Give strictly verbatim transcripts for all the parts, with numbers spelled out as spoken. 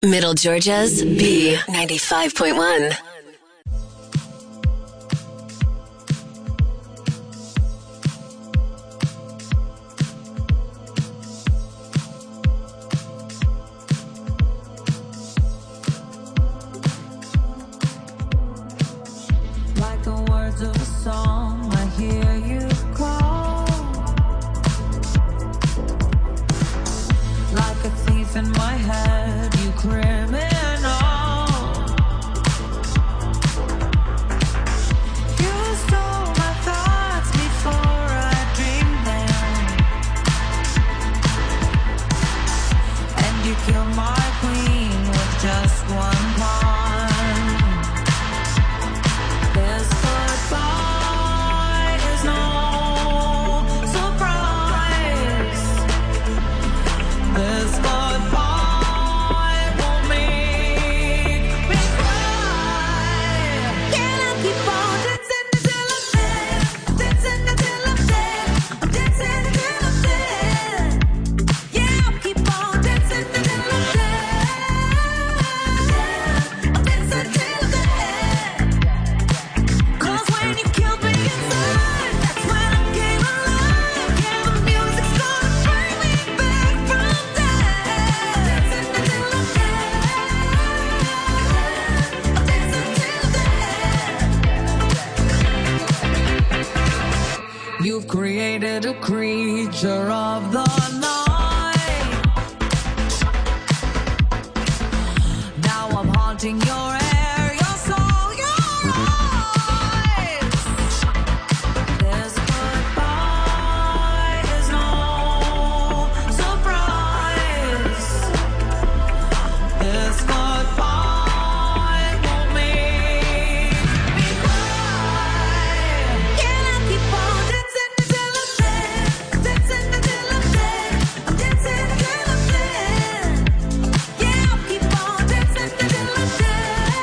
Middle Georgia's B ninety-five point one. Like the words of a song, I hear you call. Like a thief in my head, you criminal. You stole my thoughts before I dreamed them. And you killed my queen with just one pawn. This goodbye is no surprise. This goodbye won't make me cry. Can I keep on dancing until I'm dead? Dancing until I'm dead. I'm dancing until I'm dead. Yeah, I'll keep on dancing until I'm dead. I'm dancing until I'm dead. 'Cause when you killed me inside, that's when I came alive. Yeah, the music's gonna bring me back from death. Dancing until I'm dead. I'm dancing until I'm dead. You've created a creature of the night. Now I'm haunting your air, your soul, your eyes. This goodbye is no surprise. This goodbye won't make me cry. Can I keep on dancing until I'm dead? Dancing until I'm dead. I'm dancing until I'm dead. Yeah, I'll keep on dancing until I'm dead.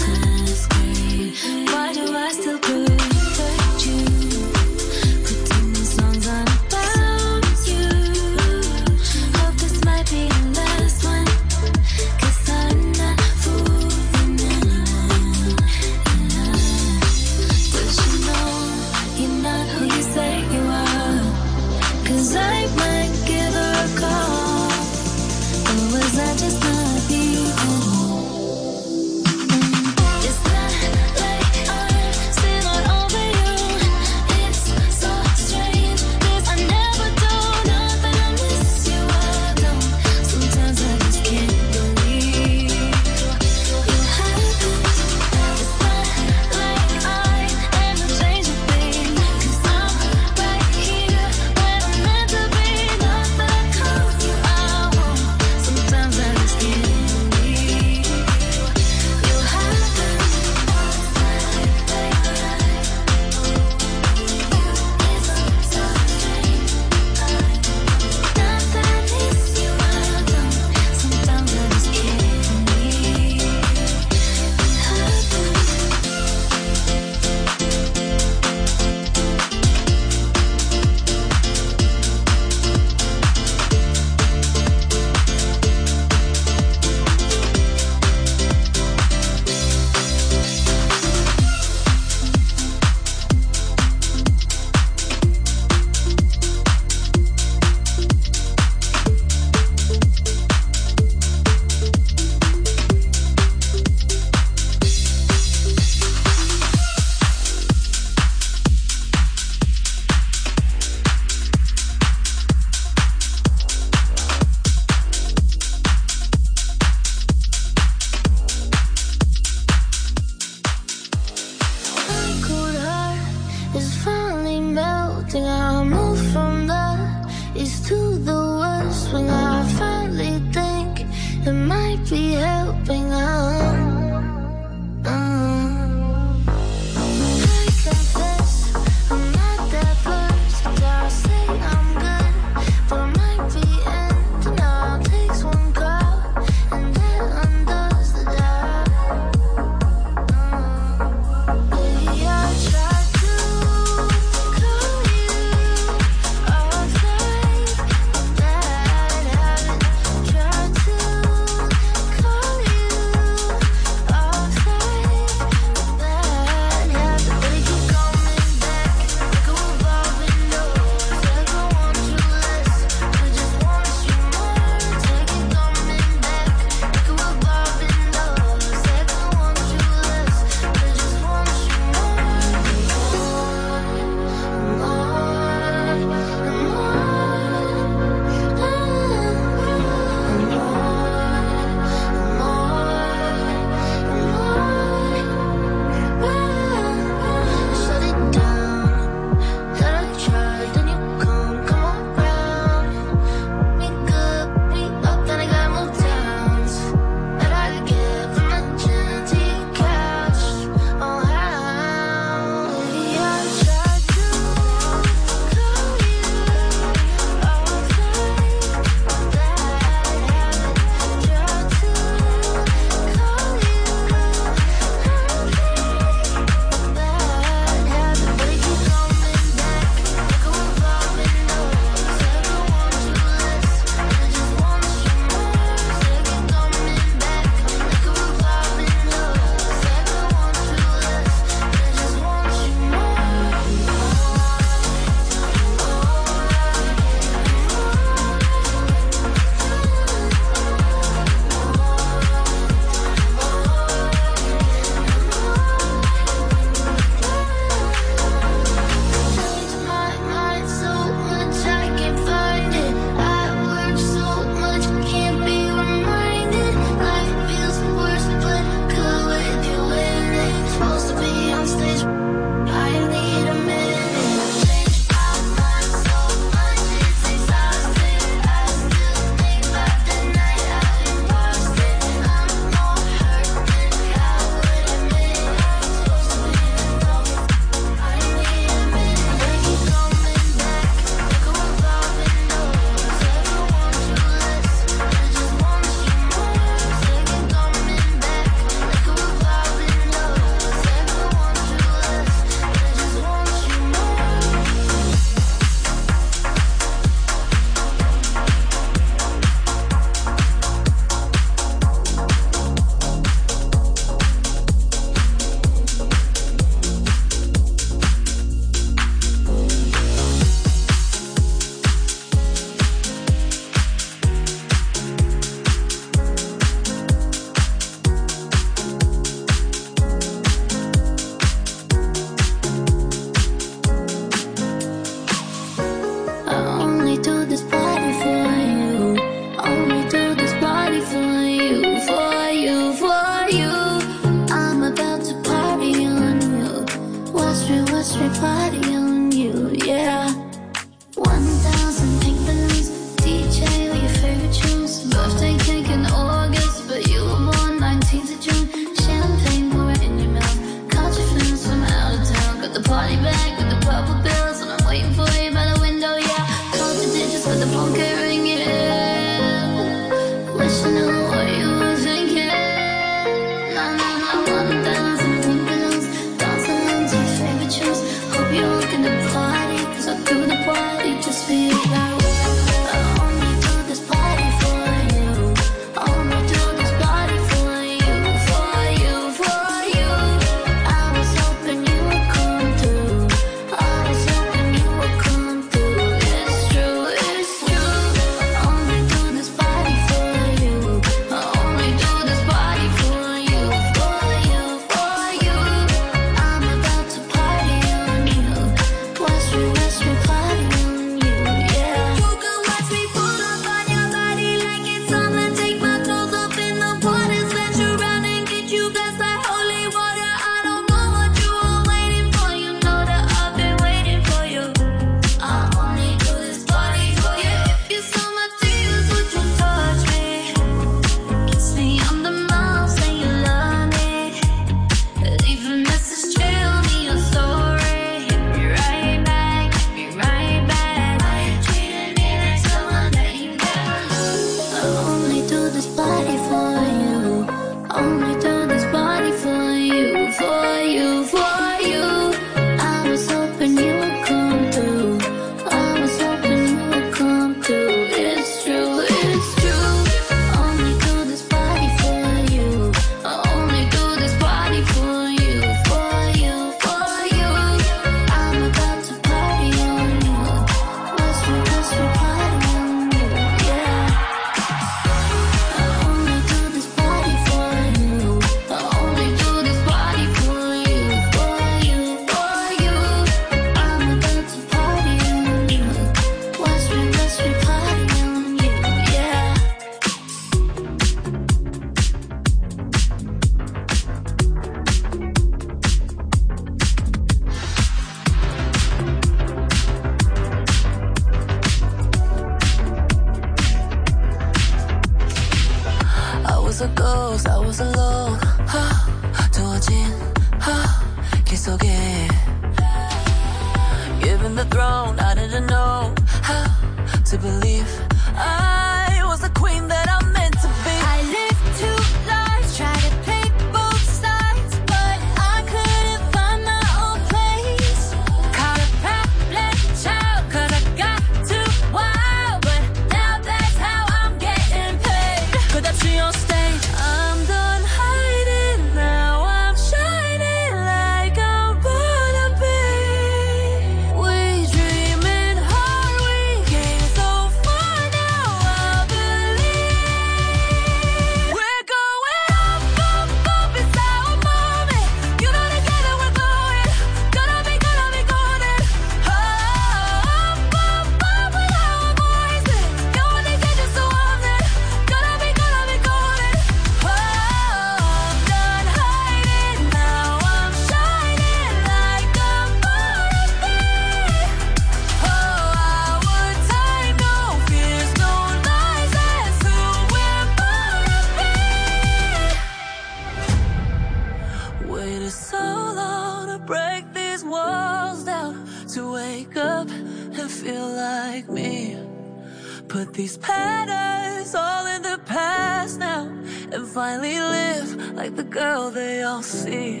Put these patterns all in the past now, and finally live like the girl they all see.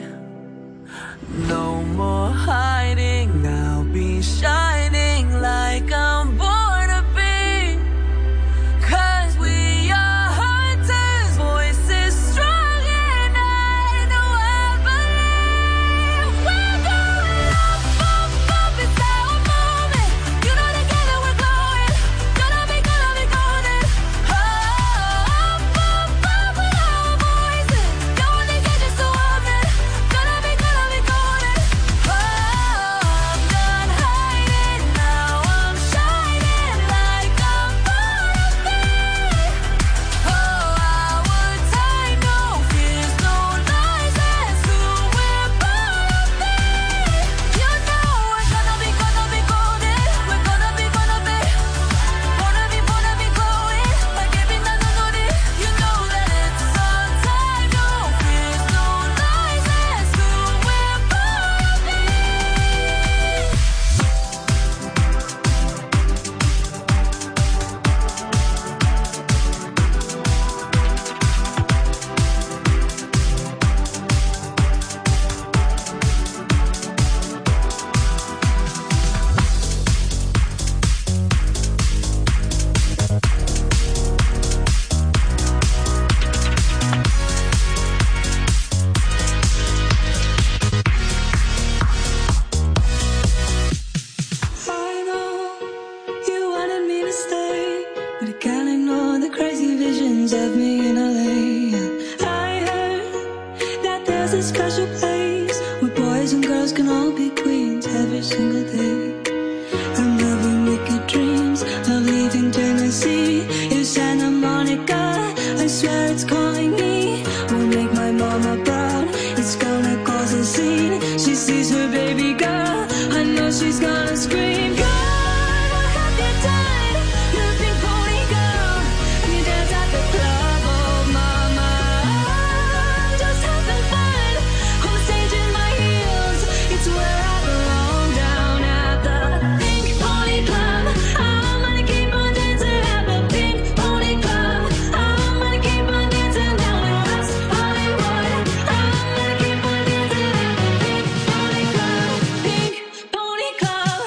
No more hiding, I'll be shining like I'm born to be. Cause we are hunters, voices strong, and I know I believe we're going up, up, up, it's our moment. You know together we're glowing, gonna be, gonna be golden. Oh, up, up, up with our voices, going to get you so often, gonna be, gonna be golden. Oh, I'm done hiding, has a special place where boys and girls can all be queens every single day. I'm having wicked dreams of leaving Tennessee. It's Santa Monica, I swear it's calling me. Will make my mama proud, it's gonna cause a scene. She sees her baby girl, I know she's gonna scream. God, what have you done? You're a pink pony girl, and you dance at the club, oh mama. I'm just having fun, on the stage in my heels. It's where I belong, down at the Pink Pony Club. I'm gonna keep on dancing at the Pink Pony Club. I'm gonna keep on dancing down in West Hollywood. I'm gonna keep on dancing at the Pink Pony Club. Pink Pony Club.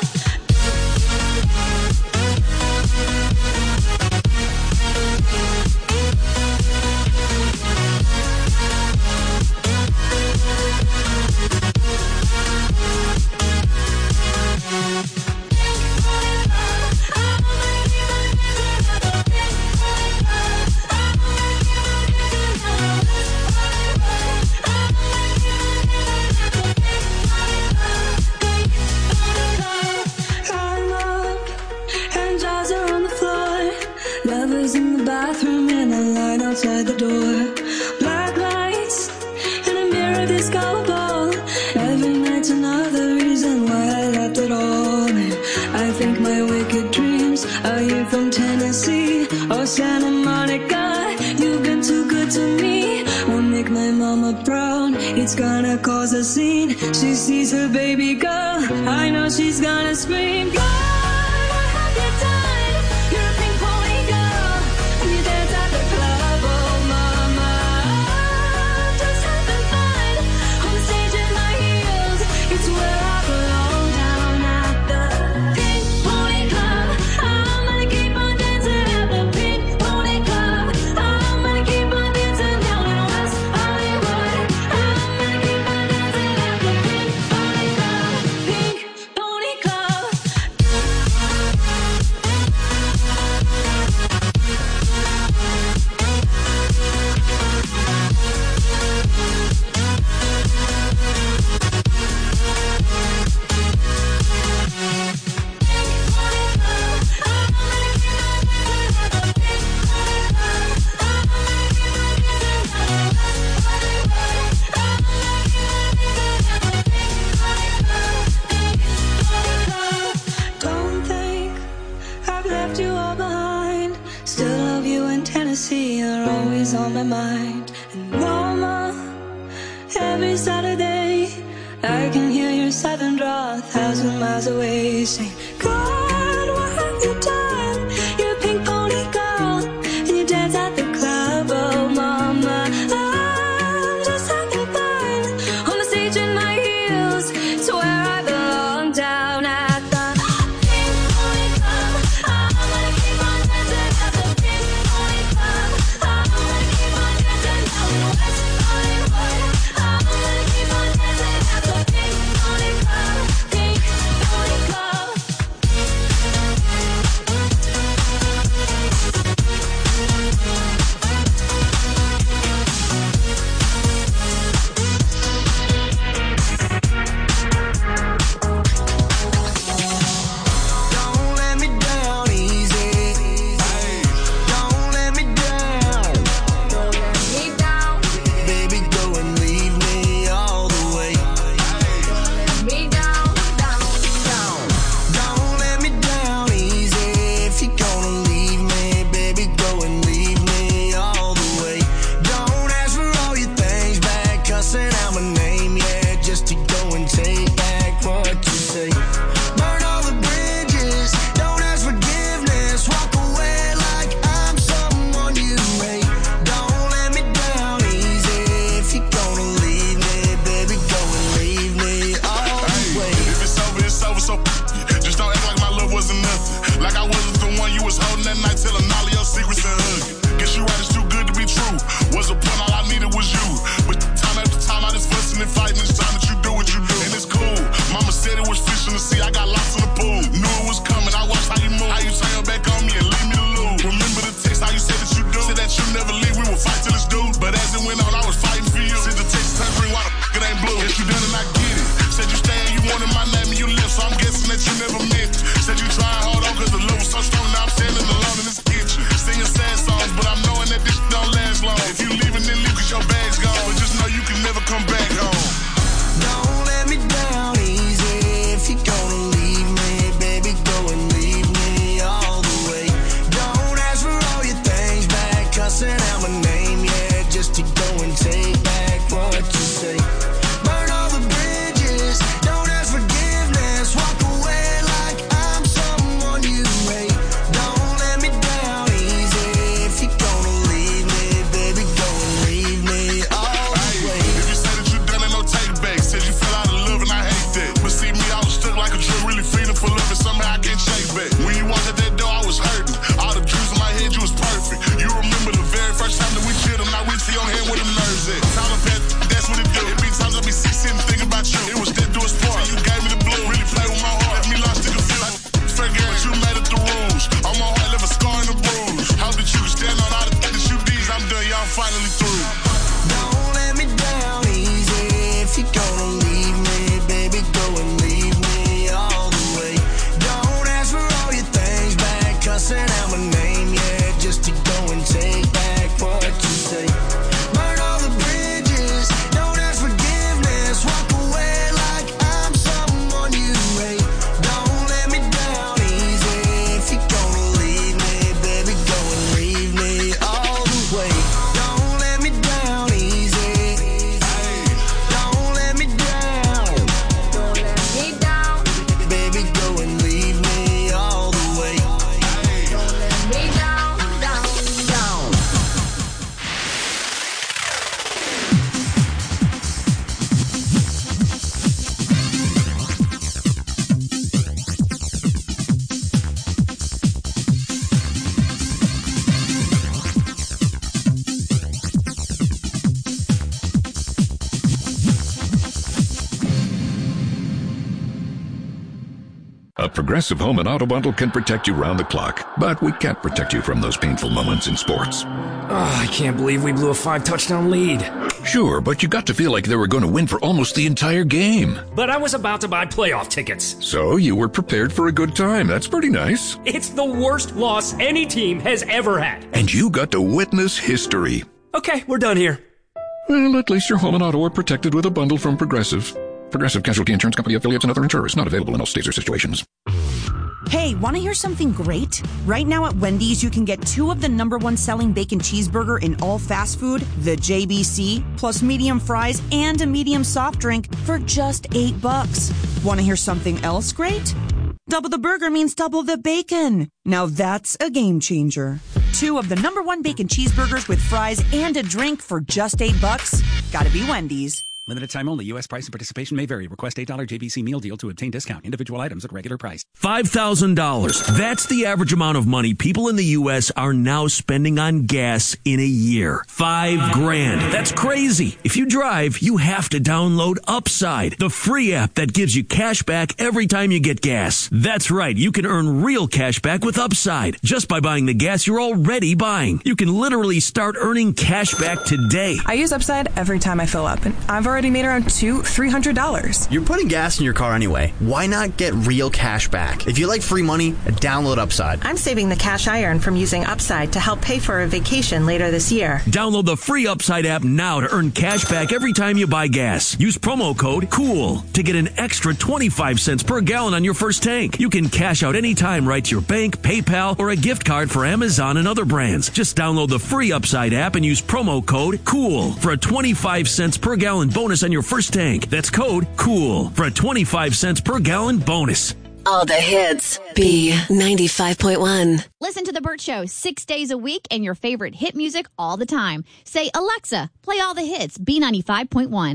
I'm up and jaws are on the floor. Lovers in the bathroom and a line outside the door. Black lights and a mirror disco ball. Every night's another reason why I left it all. And I think my wicked dreams are here from Tennessee or Santa Monica. You've been too good to me. Won't make my mama proud. It's gonna cause a scene. She sees her baby girl, I know she's gonna scream. God, what have you done? You're a pink pony girl, and you dance at the club, oh mama. I'm just having fun, on the stage in my heels. It's where I belong, down at the Pink Pony Club. I'm gonna keep on dancing at the Pink Pony Club. I'm gonna keep on dancing down in West Hollywood. I'm gonna keep on dancing at the Pink Pony Club. Pink Pony Club. Don't think I've left you all behind. Still love you in Tennessee, you're always on my mind. And mama, every Saturday I can hear your southern draw a thousand miles away, saying, God, what have you done? You're a pink pony girl, and you dance at the club, oh mama. I'm just having fun, on the stage in my heels. It's where I belong, down at the Pink Pony Club. I'm gonna keep on dancing at the Pink Pony Club. I'm gonna keep on dancing down in West Hollywood. I'm gonna keep on dancing at the Pink Pony Club. Pink Pony Club. Don't let me down easy. Don't let me down. Don't let me down, Baby, go and leave me all the way. let me down, down, down. Don't let me down easy. If you're gonna leave me, baby, go and leave me all the way. Don't ask for all your things back, cussing out my name, yeah, just to go and take back what you say. Burn all the bridges, don't ask forgiveness, walk away like I'm someone you hate. Don't let me down easy. If you're gonna leave me, baby, go and leave me all the way. If it's over, it's over, so f- just don't act like my love wasn't nothing. Like I wasn't the one you was holding that night, telling all of your secrets and hugging. Guess you right, it's too good to be true. Was a point, all I needed was you. But time after time, I just fussing A Progressive Home and Auto Bundle can protect you round the clock, but we can't protect you from those painful moments in sports. Oh, I can't believe we blew a five-touchdown lead. Sure, but you got to feel like they were going to win for almost the entire game. But I was about to buy playoff tickets. So you were prepared for a good time. That's pretty nice. It's the worst loss any team has ever had. And you got to witness history. Okay, we're done here. Well, at least your home and auto are protected with a bundle from Progressive. Progressive Casualty Insurance Company affiliates and other insurers. Not available in all states or situations. Hey, want to hear something great? Right now at Wendy's, you can get two of the number one selling bacon cheeseburger in all fast food, the J B C, plus medium fries and a medium soft drink for just eight bucks. Want to hear something else great? Double the burger means double the bacon. Now that's a game changer. Two of the number one bacon cheeseburgers with fries and a drink for just eight bucks. Gotta be Wendy's. Limited time only. U S price and participation may vary. Request eight dollars J B C meal deal to obtain discount. Individual items at regular price. five thousand dollars. That's the average amount of money people in the U S are now spending on gas in a year. Five grand. That's crazy. If you drive, you have to download Upside, the free app that gives you cash back every time you get gas. That's right. You can earn real cash back with Upside just by buying the gas you're already buying. You can literally start earning cash back today. I use Upside every time I fill up, and I've already made around two, three hundred dollars. You're putting gas in your car anyway. Why not get real cash back? If you like free money, download Upside. I'm saving the cash I earn from using Upside to help pay for a vacation later this year. Download the free Upside app now to earn cash back every time you buy gas. Use promo code COOL to get an extra twenty-five cents per gallon on your first tank. You can cash out anytime right to your bank, PayPal, or a gift card for Amazon and other brands. Just download the free Upside app and use promo code COOL for a twenty-five cents per gallon bonus on your first tank. That's code COOL for a twenty-five cents per gallon bonus. All the hits. B ninety-five point one. Listen to The Burt Show six days a week and your favorite hit music all the time. Say, Alexa, play all the hits. B ninety-five point one.